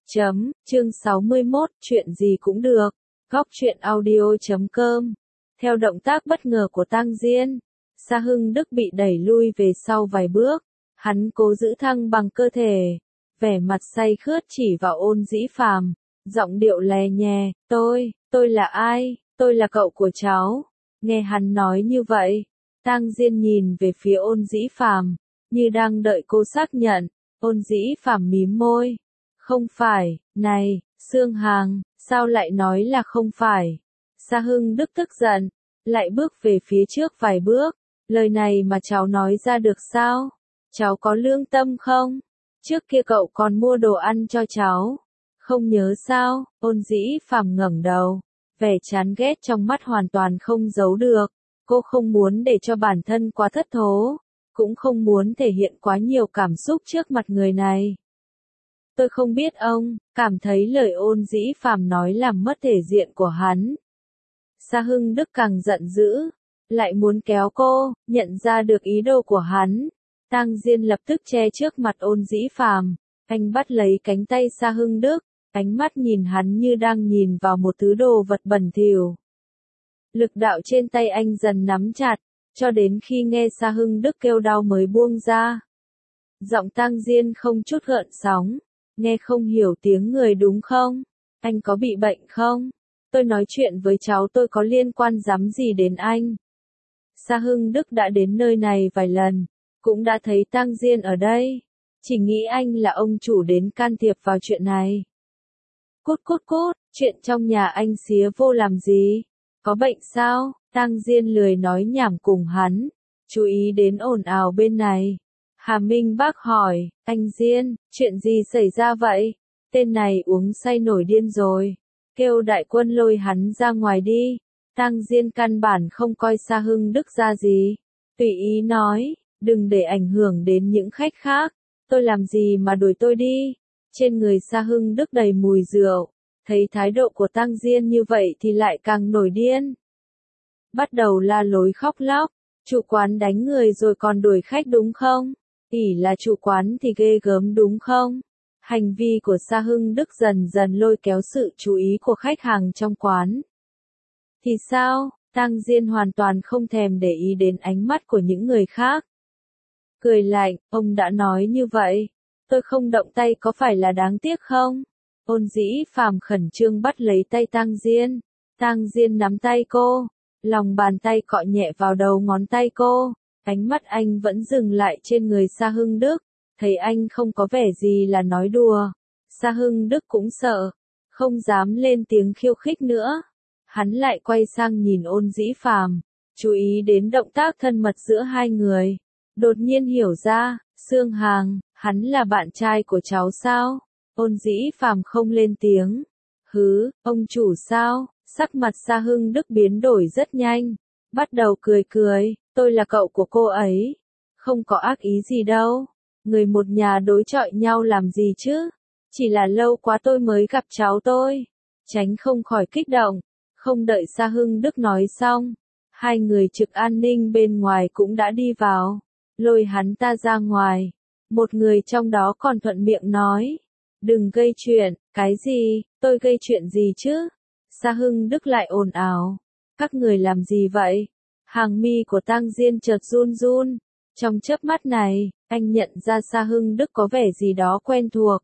Chương 61, chuyện gì cũng được. Góc truyện audio.com. Theo động tác bất ngờ của Tang Diên, Sa Hưng Đức bị đẩy lui về sau vài bước. Hắn cố giữ thăng bằng cơ thể, vẻ mặt say khướt chỉ vào Ôn Dĩ Phàm, giọng điệu lè nhè, tôi là ai? Tôi là cậu của cháu. Nghe hắn nói như vậy, Tang Diên nhìn về phía Ôn Dĩ Phàm, như đang đợi cô xác nhận. Ôn Dĩ Phàm mím môi. Không phải, này, Sương Hàng, sao lại nói là không phải? Sa Hưng Đức tức giận, lại bước về phía trước vài bước. Lời này mà cháu nói ra được sao? Cháu có lương tâm không? Trước kia cậu còn mua đồ ăn cho cháu. Không nhớ sao? Ôn Dĩ Phàm ngẩng đầu, vẻ chán ghét trong mắt hoàn toàn không giấu được. Cô không muốn để cho bản thân quá thất thố, cũng không muốn thể hiện quá nhiều cảm xúc trước mặt người này. Tôi không biết ông, cảm thấy lời Ôn Dĩ Phàm nói làm mất thể diện của hắn. Sa Hưng Đức càng giận dữ, lại muốn kéo cô, nhận ra được ý đồ của hắn. Tang Diên lập tức che trước mặt Ôn Dĩ Phàm, anh bắt lấy cánh tay Sa Hưng Đức, ánh mắt nhìn hắn như đang nhìn vào một thứ đồ vật bẩn thỉu. Lực đạo trên tay anh dần nắm chặt, cho đến khi nghe Sa Hưng Đức kêu đau mới buông ra. Giọng Tang Diên không chút gợn sóng. Nghe không hiểu tiếng người đúng không? Anh có bị bệnh không? Tôi nói chuyện với cháu tôi có liên quan dám gì đến anh? Sa Hưng Đức đã đến nơi này vài lần, cũng đã thấy Tang Diên ở đây. Chỉ nghĩ anh là ông chủ đến can thiệp vào chuyện này. Cút, chuyện trong nhà anh xía vô làm gì? Có bệnh sao? Tang Diên lười nói nhảm cùng hắn, chú ý đến ồn ào bên này. Hà Minh Bác hỏi, anh Diên, chuyện gì xảy ra vậy? Tên này uống say nổi điên rồi. Kêu đại quân lôi hắn ra ngoài đi. Tang Diên căn bản không coi Sa Hưng Đức ra gì. Tùy ý nói, đừng để ảnh hưởng đến những khách khác. Tôi làm gì mà đuổi tôi đi? Trên người Sa Hưng Đức đầy mùi rượu. Thấy thái độ của Tang Diên như vậy thì lại càng nổi điên. Bắt đầu la lối khóc lóc. Chủ quán đánh người rồi còn đuổi khách đúng không? Ỷ là chủ quán thì ghê gớm đúng không? Hành vi của Sa Hưng Đức dần dần lôi kéo sự chú ý của khách hàng trong quán. Thì sao? Tang Diên hoàn toàn không thèm để ý đến ánh mắt của những người khác. Cười lạnh, ông đã nói như vậy. Tôi không động tay có phải là đáng tiếc không? Ôn Dĩ Phàm khẩn trương bắt lấy tay Tang Diên. Tang Diên nắm tay cô, lòng bàn tay cọ nhẹ vào đầu ngón tay cô. Ánh mắt anh vẫn dừng lại trên người Sa Hưng Đức, thấy anh không có vẻ gì là nói đùa. Sa Hưng Đức cũng sợ, không dám lên tiếng khiêu khích nữa. Hắn lại quay sang nhìn Ôn Dĩ Phàm, chú ý đến động tác thân mật giữa hai người. Đột nhiên hiểu ra, Sương Hàng, hắn là bạn trai của cháu sao? Ôn Dĩ Phàm không lên tiếng. Hứ, ông chủ sao? Sắc mặt Sa Hưng Đức biến đổi rất nhanh, bắt đầu cười. Tôi là cậu của cô ấy. Không có ác ý gì đâu. Người một nhà đối chọi nhau làm gì chứ? Chỉ là lâu quá tôi mới gặp cháu tôi. Tránh không khỏi kích động. Không đợi Sa Hưng Đức nói xong, hai người trực an ninh bên ngoài cũng đã đi vào, lôi hắn ta ra ngoài. Một người trong đó còn thuận miệng nói, đừng gây chuyện. Cái gì? Tôi gây chuyện gì chứ? Sa Hưng Đức lại ồn ào. Các người làm gì vậy? Hàng mi của Tang Diên chợt run run. Trong chớp mắt này, anh nhận ra Sa Hưng Đức có vẻ gì đó quen thuộc.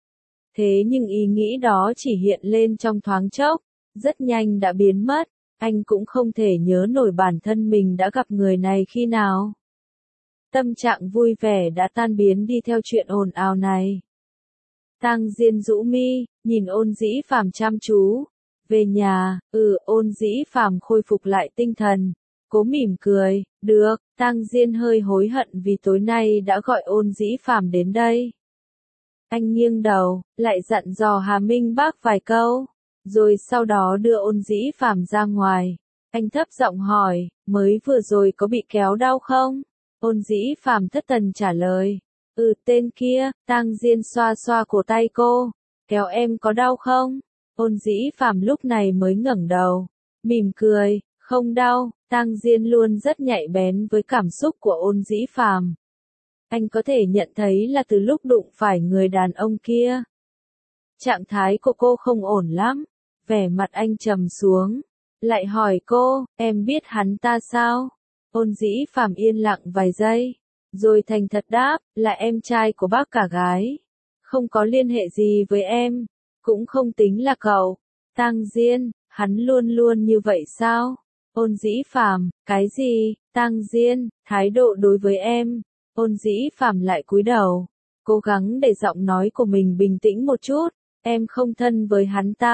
Thế nhưng ý nghĩ đó chỉ hiện lên trong thoáng chốc, rất nhanh đã biến mất. Anh cũng không thể nhớ nổi bản thân mình đã gặp người này khi nào. Tâm trạng vui vẻ đã tan biến đi theo chuyện ồn ào này. Tang Diên rũ mi, nhìn Ôn Dĩ Phàm chăm chú. Về nhà, Ôn Dĩ Phàm khôi phục lại tinh thần. Cố mỉm cười, được. Tang Diên hơi hối hận vì tối nay đã gọi Ôn Dĩ Phàm đến đây. Anh nghiêng đầu, lại dặn dò Hà Minh Bác vài câu, rồi sau đó đưa Ôn Dĩ Phàm ra ngoài. Anh thấp giọng hỏi, mới vừa rồi có bị kéo đau không? Ôn Dĩ Phàm thất thần trả lời, tên kia. Tang Diên xoa xoa cổ tay cô, kéo em có đau không? Ôn Dĩ Phàm lúc này mới ngẩng đầu, mỉm cười, không đau. Tang Diên luôn rất nhạy bén với cảm xúc của Ôn Dĩ Phàm. Anh có thể nhận thấy là từ lúc đụng phải người đàn ông kia, trạng thái của cô không ổn lắm. Vẻ mặt anh trầm xuống, lại hỏi cô, em biết hắn ta sao? Ôn Dĩ Phàm yên lặng vài giây, rồi thành thật đáp, là em trai của bác cả gái. Không có liên hệ gì với em, cũng không tính là cậu. Tang Diên, hắn luôn luôn như vậy sao? Ôn Dĩ Phàm, cái gì? Tang Diên, thái độ đối với em. Ôn Dĩ Phàm lại cúi đầu, cố gắng để giọng nói của mình bình tĩnh một chút. Em không thân với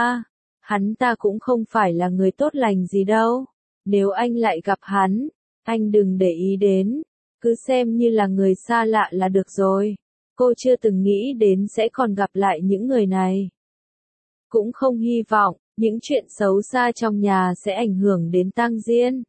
hắn ta cũng không phải là người tốt lành gì đâu. Nếu anh lại gặp hắn, anh đừng để ý đến, cứ xem như là người xa lạ là được rồi. Cô chưa từng nghĩ đến sẽ còn gặp lại những người này. Cũng không hy vọng, những chuyện xấu xa trong nhà sẽ ảnh hưởng đến Tang Diên.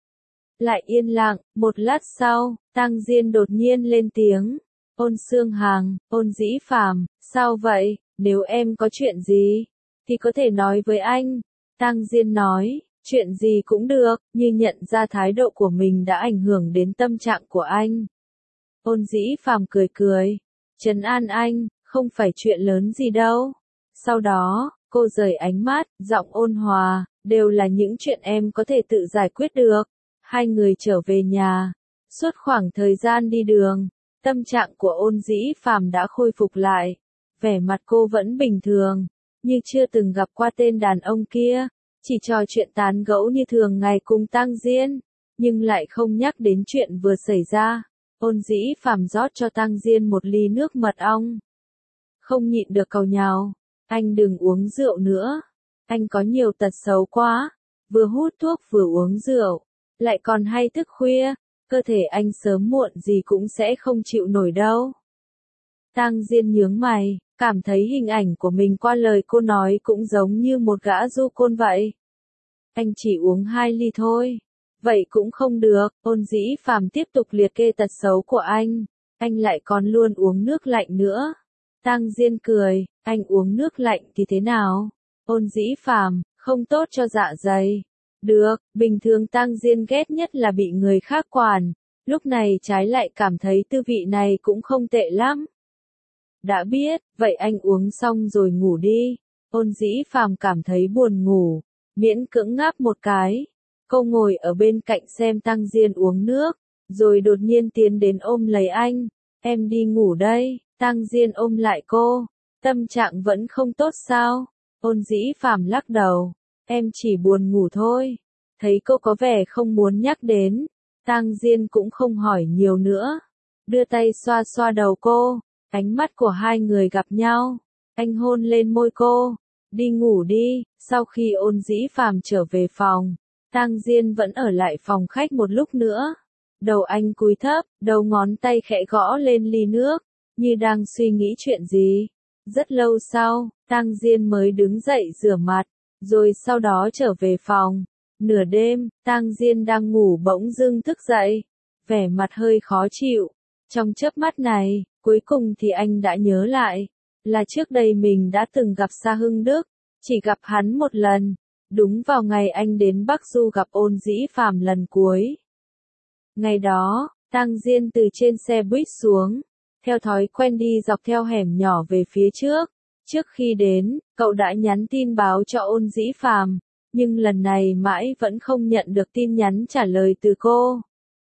Lại yên lặng, một lát sau, Tang Diên đột nhiên lên tiếng. Ôn Xương Hằng, Ôn Dĩ Phàm, sao vậy? Nếu em có chuyện gì, thì có thể nói với anh. Tang Diên nói, chuyện gì cũng được, như nhận ra thái độ của mình đã ảnh hưởng đến tâm trạng của anh. Ôn Dĩ Phàm cười cười, trấn an anh, không phải chuyện lớn gì đâu. Sau đó, cô rời ánh mắt, giọng ôn hòa, đều là những chuyện em có thể tự giải quyết được. Hai người trở về nhà. Suốt khoảng thời gian đi đường, tâm trạng của Ôn Dĩ Phàm đã khôi phục lại. Vẻ mặt cô vẫn bình thường, như chưa từng gặp qua tên đàn ông kia, chỉ trò chuyện tán gẫu như thường ngày cùng Tang Diên, nhưng lại không nhắc đến chuyện vừa xảy ra. Ôn Dĩ Phàm rót cho Tang Diên một ly nước mật ong. Không nhịn được càu nhàu, anh đừng uống rượu nữa, anh có nhiều tật xấu quá, vừa hút thuốc vừa uống rượu, lại còn hay thức khuya, cơ thể anh sớm muộn gì cũng sẽ không chịu nổi đâu. Tang Diên nhướng mày, cảm thấy hình ảnh của mình qua lời cô nói cũng giống như một gã du côn vậy. Anh chỉ uống 2 ly thôi. Vậy cũng không được, Ôn Dĩ Phàm tiếp tục liệt kê tật xấu của anh lại còn luôn uống nước lạnh nữa. Tang Diên cười, anh uống nước lạnh thì thế nào? Ôn Dĩ Phàm, không tốt cho dạ dày. Được, bình thường Tang Diên ghét nhất là bị người khác quản, lúc này trái lại cảm thấy tư vị này cũng không tệ lắm. Đã biết, vậy anh uống xong rồi ngủ đi. Ôn Dĩ Phàm cảm thấy buồn ngủ, miễn cưỡng ngáp một cái. Cô ngồi ở bên cạnh xem Tang Diên uống nước, rồi đột nhiên tiến đến ôm lấy anh. Em đi ngủ đây. Tang Diên ôm lại cô. Tâm trạng vẫn không tốt sao? Ôn Dĩ Phàm lắc đầu. Em chỉ buồn ngủ thôi. Thấy cô có vẻ không muốn nhắc đến, Tang Diên cũng không hỏi nhiều nữa. Đưa tay xoa xoa đầu cô. Ánh mắt của hai người gặp nhau. Anh hôn lên môi cô. Đi ngủ đi. Sau khi Ôn Dĩ Phàm trở về phòng, Tang Diên vẫn ở lại phòng khách một lúc nữa. Đầu anh cúi thấp, đầu ngón tay khẽ gõ lên ly nước, như đang suy nghĩ chuyện gì. Rất lâu sau, Tang Diên mới đứng dậy rửa mặt, rồi sau đó trở về phòng. Nửa đêm, Tang Diên đang ngủ bỗng dưng thức dậy, vẻ mặt hơi khó chịu. Trong chớp mắt này, cuối cùng thì anh đã nhớ lại, là trước đây mình đã từng gặp Sa Hưng Đức, chỉ gặp hắn một lần, đúng vào ngày anh đến Bắc Du gặp Ôn Dĩ Phàm lần cuối. Ngày đó, Tang Diên từ trên xe buýt xuống, theo thói quen đi dọc theo hẻm nhỏ về phía trước. Trước khi đến, cậu đã nhắn tin báo cho Ôn Dĩ Phàm, nhưng lần này mãi vẫn không nhận được tin nhắn trả lời từ cô.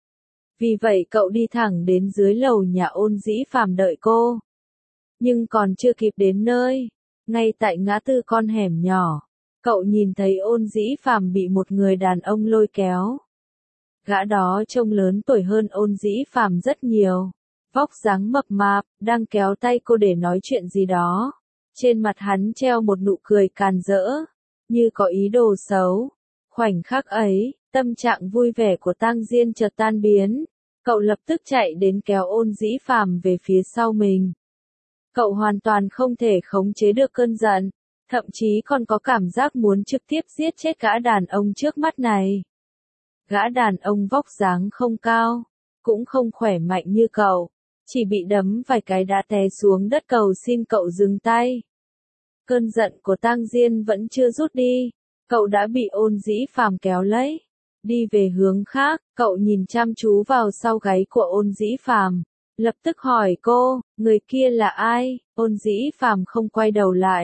Vì vậy cậu đi thẳng đến dưới lầu nhà Ôn Dĩ Phàm đợi cô. Nhưng còn chưa kịp đến nơi, ngay tại ngã tư con hẻm nhỏ, cậu nhìn thấy Ôn Dĩ Phàm bị một người đàn ông lôi kéo. Gã đó trông lớn tuổi hơn Ôn Dĩ Phàm rất nhiều, vóc dáng mập mạp, đang kéo tay cô để nói chuyện gì đó. Trên mặt hắn treo một nụ cười càn rỡ, như có ý đồ xấu. Khoảnh khắc ấy, tâm trạng vui vẻ của Tang Diên chợt tan biến. Cậu lập tức chạy đến kéo Ôn Dĩ Phàm về phía sau mình. Cậu hoàn toàn không thể khống chế được cơn giận, thậm chí còn có cảm giác muốn trực tiếp giết chết gã đàn ông trước mắt này. Gã đàn ông vóc dáng không cao, cũng không khỏe mạnh như cậu, chỉ bị đấm vài cái đã té xuống đất cầu xin cậu dừng tay. Cơn giận của Tang Diên vẫn chưa rút đi, cậu đã bị Ôn Dĩ Phàm kéo lấy. Đi về hướng khác, cậu nhìn chăm chú vào sau gáy của Ôn Dĩ Phàm, lập tức hỏi cô, người kia là ai? Ôn Dĩ Phàm không quay đầu lại,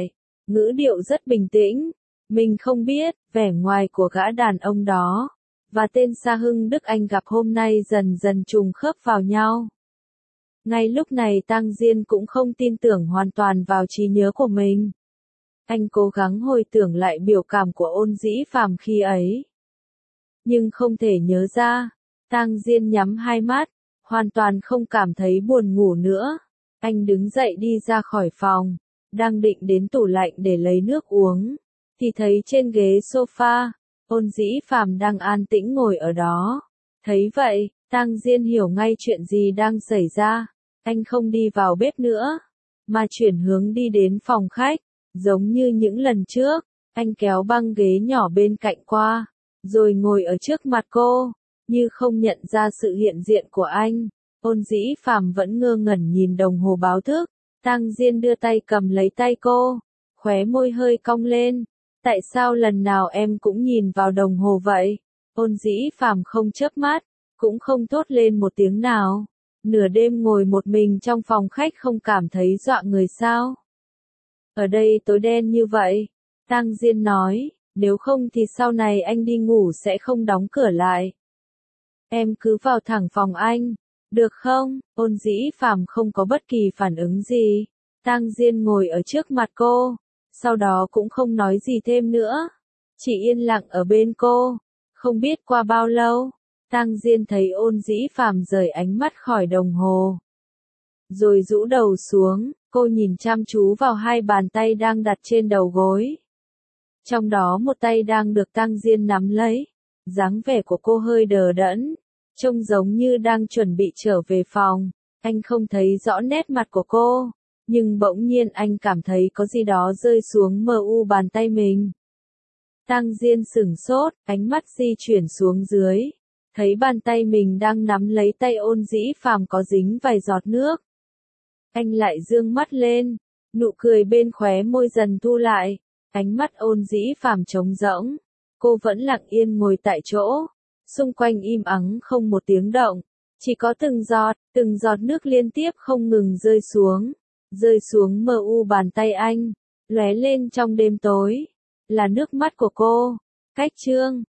ngữ điệu rất bình tĩnh. Mình không biết, vẻ ngoài của gã đàn ông đó, và tên Sa Hưng Đức anh gặp hôm nay dần dần trùng khớp vào nhau. Ngay lúc này Tang Diên cũng không tin tưởng hoàn toàn vào trí nhớ của mình. Anh cố gắng hồi tưởng lại biểu cảm của Ôn Dĩ Phàm khi ấy. Nhưng không thể nhớ ra. Tang Diên nhắm hai mắt, hoàn toàn không cảm thấy buồn ngủ nữa. Anh đứng dậy đi ra khỏi phòng, đang định đến tủ lạnh để lấy nước uống, thì thấy trên ghế sofa, Ôn Dĩ Phàm đang an tĩnh ngồi ở đó. Thấy vậy, Tang Diên hiểu ngay chuyện gì đang xảy ra. Anh không đi vào bếp nữa, mà chuyển hướng đi đến phòng khách. Giống như những lần trước, anh kéo băng ghế nhỏ bên cạnh qua, rồi ngồi ở trước mặt cô, như không nhận ra sự hiện diện của anh. Ôn Dĩ Phàm vẫn ngơ ngẩn nhìn đồng hồ báo thức. Tang Diên đưa tay cầm lấy tay cô, khóe môi hơi cong lên. Tại sao lần nào em cũng nhìn vào đồng hồ vậy? Ôn Dĩ Phàm không chớp mắt, cũng không thốt lên một tiếng nào. Nửa đêm ngồi một mình trong phòng khách không cảm thấy dọa người sao? Ở đây tối đen như vậy, Tang Diên nói, nếu không thì sau này anh đi ngủ sẽ không đóng cửa lại. Em cứ vào thẳng phòng anh, được không? Ôn Dĩ Phàm không có bất kỳ phản ứng gì. Tang Diên ngồi ở trước mặt cô, sau đó cũng không nói gì thêm nữa, chỉ yên lặng ở bên cô. Không biết qua bao lâu, Tang Diên thấy Ôn Dĩ Phàm rời ánh mắt khỏi đồng hồ, rồi rũ đầu xuống. Cô nhìn chăm chú vào hai bàn tay đang đặt trên đầu gối. Trong đó một tay đang được Tang Diên nắm lấy. Dáng vẻ của cô hơi đờ đẫn, trông giống như đang chuẩn bị trở về phòng. Anh không thấy rõ nét mặt của cô, nhưng bỗng nhiên anh cảm thấy có gì đó rơi xuống mu bàn tay mình. Tang Diên sửng sốt, ánh mắt di chuyển xuống dưới, thấy bàn tay mình đang nắm lấy tay Ôn Dĩ Phàm có dính vài giọt nước. Anh lại dương mắt lên, nụ cười bên khóe môi dần thu lại, ánh mắt Ôn Dĩ Phàm trống rỗng. Cô vẫn lặng yên ngồi tại chỗ, xung quanh im ắng không một tiếng động, chỉ có từng giọt nước liên tiếp không ngừng rơi xuống mu bàn tay anh, lóe lên trong đêm tối, là nước mắt của cô. Cách chương